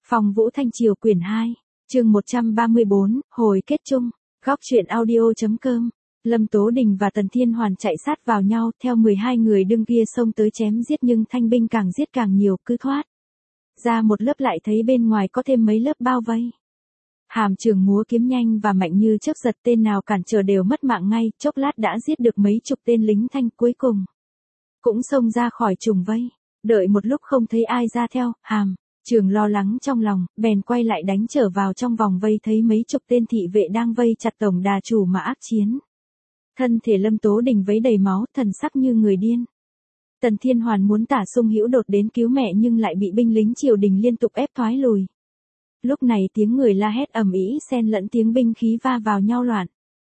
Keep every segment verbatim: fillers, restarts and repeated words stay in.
Phong Vũ Thanh Triều quyển hai, chương một trăm ba mươi bốn, hồi kết chung, góc truyện audio.com. Lâm Tố Đình và Tần Thiên Hoàn chạy sát vào nhau, theo mười hai người đương kia xông tới chém giết, nhưng thanh binh càng giết càng nhiều, cứ thoát ra một lớp lại thấy bên ngoài có thêm mấy lớp bao vây. Hàm Trường múa kiếm nhanh và mạnh như chớp giật, tên nào cản trở đều mất mạng ngay, chốc lát đã giết được mấy chục tên lính Thanh, cuối cùng cũng xông ra khỏi trùng vây. Đợi một lúc không thấy ai ra theo, Hàm Trường lo lắng trong lòng, bèn quay lại đánh trở vào trong vòng vây, thấy mấy chục tên thị vệ đang vây chặt tổng đà chủ mà ác chiến. Thân thể Lâm Tố Đình vấy đầy máu, thần sắc như người điên. Tần Thiên Hoàn muốn tả Sung Hữu đột đến cứu mẹ nhưng lại bị binh lính triều đình liên tục ép thoái lùi. Lúc này tiếng người la hét ầm ĩ xen lẫn tiếng binh khí va vào nhau loạn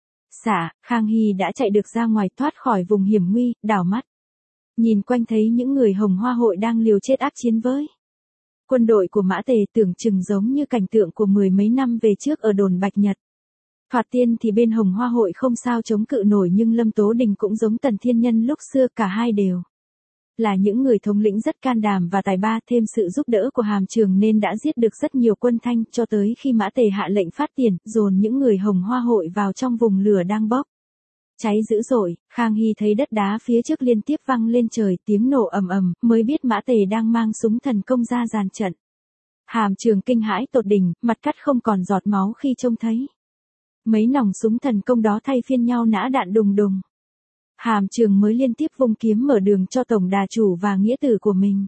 xạ. Khang Hy đã chạy được ra ngoài, thoát khỏi vùng hiểm nguy, đảo mắt nhìn quanh thấy những người Hồng Hoa hội đang liều chết ác chiến với quân đội của Mã Tề, tưởng chừng giống như cảnh tượng của mười mấy năm về trước ở đồn Bạch Nhật. Thoạt tiên thì bên Hồng Hoa hội không sao chống cự nổi, nhưng Lâm Tố Đình cũng giống Tần Thiên Nhân lúc xưa, cả hai đều là những người thống lĩnh rất can đảm và tài ba, thêm sự giúp đỡ của Hàm Trường nên đã giết được rất nhiều quân Thanh, cho tới khi Mã Tề hạ lệnh phát tiền, dồn những người Hồng Hoa hội vào trong vùng lửa đang bốc cháy dữ dội. Khang Hy thấy đất đá phía trước liên tiếp văng lên trời, tiếng nổ ầm ầm, mới biết Mã Tề đang mang súng thần công ra dàn trận. Hàm Trường kinh hãi tột đỉnh, mặt cắt không còn giọt máu khi trông thấy mấy nòng súng thần công đó thay phiên nhau nã đạn đùng đùng. Hàm Trường mới liên tiếp vung kiếm mở đường cho tổng đà chủ và nghĩa tử của mình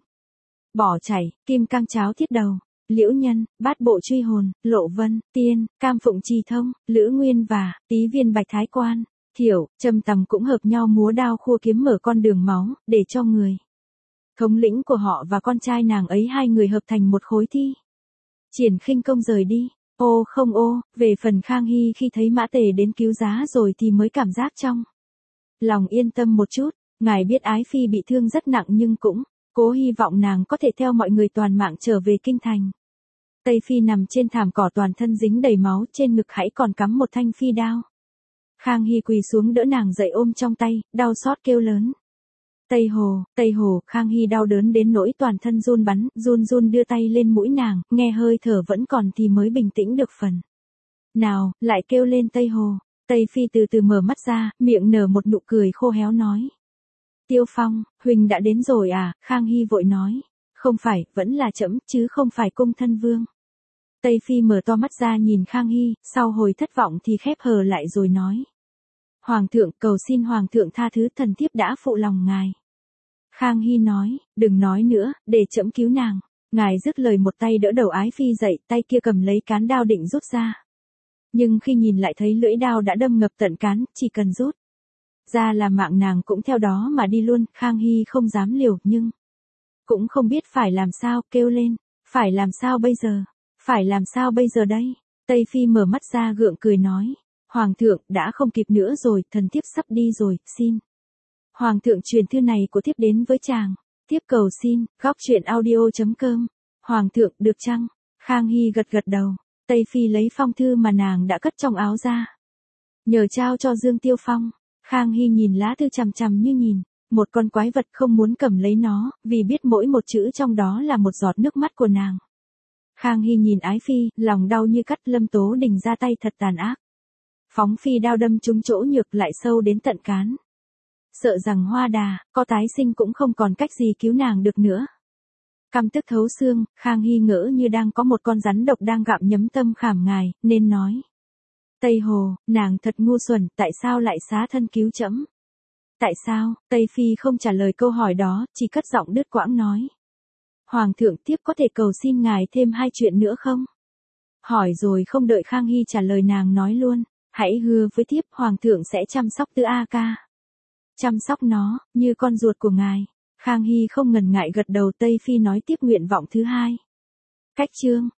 bỏ chạy. Kim Cang Cháo Thiết Đầu, Liễu Nhân, Bát Bộ Truy Hồn, Lộ Vân, Tiên, Cam Phụng Trì Thông, Lữ Nguyên và Tý Viên Bạch Thái Quan, Thiểu, Trầm Tầm cũng hợp nhau múa đao khua kiếm mở con đường máu, để cho người thống lĩnh của họ và con trai nàng ấy hai người hợp thành một khối thi triển khinh công rời đi. Ô không ô, về phần Khang Hy khi thấy Mã Tề đến cứu giá rồi thì mới cảm giác trong lòng yên tâm một chút. Ngài biết Ái Phi bị thương rất nặng nhưng cũng cố hy vọng nàng có thể theo mọi người toàn mạng trở về kinh thành. Tây Phi nằm trên thảm cỏ toàn thân dính đầy máu, trên ngực hãy còn cắm một thanh phi đao. Khang Hy quỳ xuống đỡ nàng dậy ôm trong tay, đau xót kêu lớn. Tây Hồ, Tây Hồ. Khang Hy đau đớn đến nỗi toàn thân run bắn, run run đưa tay lên mũi nàng, nghe hơi thở vẫn còn thì mới bình tĩnh được phần nào, lại kêu lên Tây Hồ. Tây Phi từ từ mở mắt ra, miệng nở một nụ cười khô héo nói. Tiêu Phong, huynh đã đến rồi à? Khang Hy vội nói. Không phải, vẫn là trẫm, chứ không phải cung thân vương. Tây Phi mở to mắt ra nhìn Khang Hy, sau hồi thất vọng thì khép hờ lại rồi nói. Hoàng thượng, cầu xin Hoàng thượng tha thứ, thần thiếp đã phụ lòng ngài. Khang Hy nói, đừng nói nữa, để trẫm cứu nàng. Ngài dứt lời một tay đỡ đầu Ái Phi dậy, tay kia cầm lấy cán đao định rút ra. Nhưng khi nhìn lại thấy lưỡi đao đã đâm ngập tận cán, chỉ cần rút ra là mạng nàng cũng theo đó mà đi luôn. Khang Hy không dám liều, nhưng cũng không biết phải làm sao, kêu lên. Phải làm sao bây giờ? Phải làm sao bây giờ đây? Tây Phi mở mắt ra gượng cười nói. Hoàng thượng, đã không kịp nữa rồi, thần thiếp sắp đi rồi, xin Hoàng thượng truyền thư này của thiếp đến với chàng. Thiếp cầu xin, góc truyện audio.com. Hoàng thượng, được chăng? Khang Hy gật gật đầu. Tây Phi lấy phong thư mà nàng đã cất trong áo ra, nhờ trao cho Dương Tiêu Phong. Khang Hy nhìn lá thư chằm chằm như nhìn một con quái vật, không muốn cầm lấy nó, vì biết mỗi một chữ trong đó là một giọt nước mắt của nàng. Khang Hy nhìn Ái Phi, lòng đau như cắt. Lâm Tố Đình ra tay thật tàn ác, phóng phi đao đâm trúng chỗ nhược, lại sâu đến tận cán. Sợ rằng Hoa Đà có tái sinh cũng không còn cách gì cứu nàng được nữa. Căm tức thấu xương, Khang Hy ngỡ như đang có một con rắn độc đang gặm nhấm tâm khảm ngài, nên nói. Tây Hồ, nàng thật ngu xuẩn, tại sao lại xá thân cứu trẫm? Tại sao? Tây Phi không trả lời câu hỏi đó, chỉ cất giọng đứt quãng nói. Hoàng thượng, tiếp có thể cầu xin ngài thêm hai chuyện nữa không? Hỏi rồi không đợi Khang Hy trả lời, nàng nói luôn. Hãy hứa với thiếp, Hoàng thượng sẽ chăm sóc Tư A Ca. Chăm sóc nó, như con ruột của ngài. Khang Hy không ngần ngại gật đầu. Tây Phi nói tiếp nguyện vọng thứ hai. Cách chương.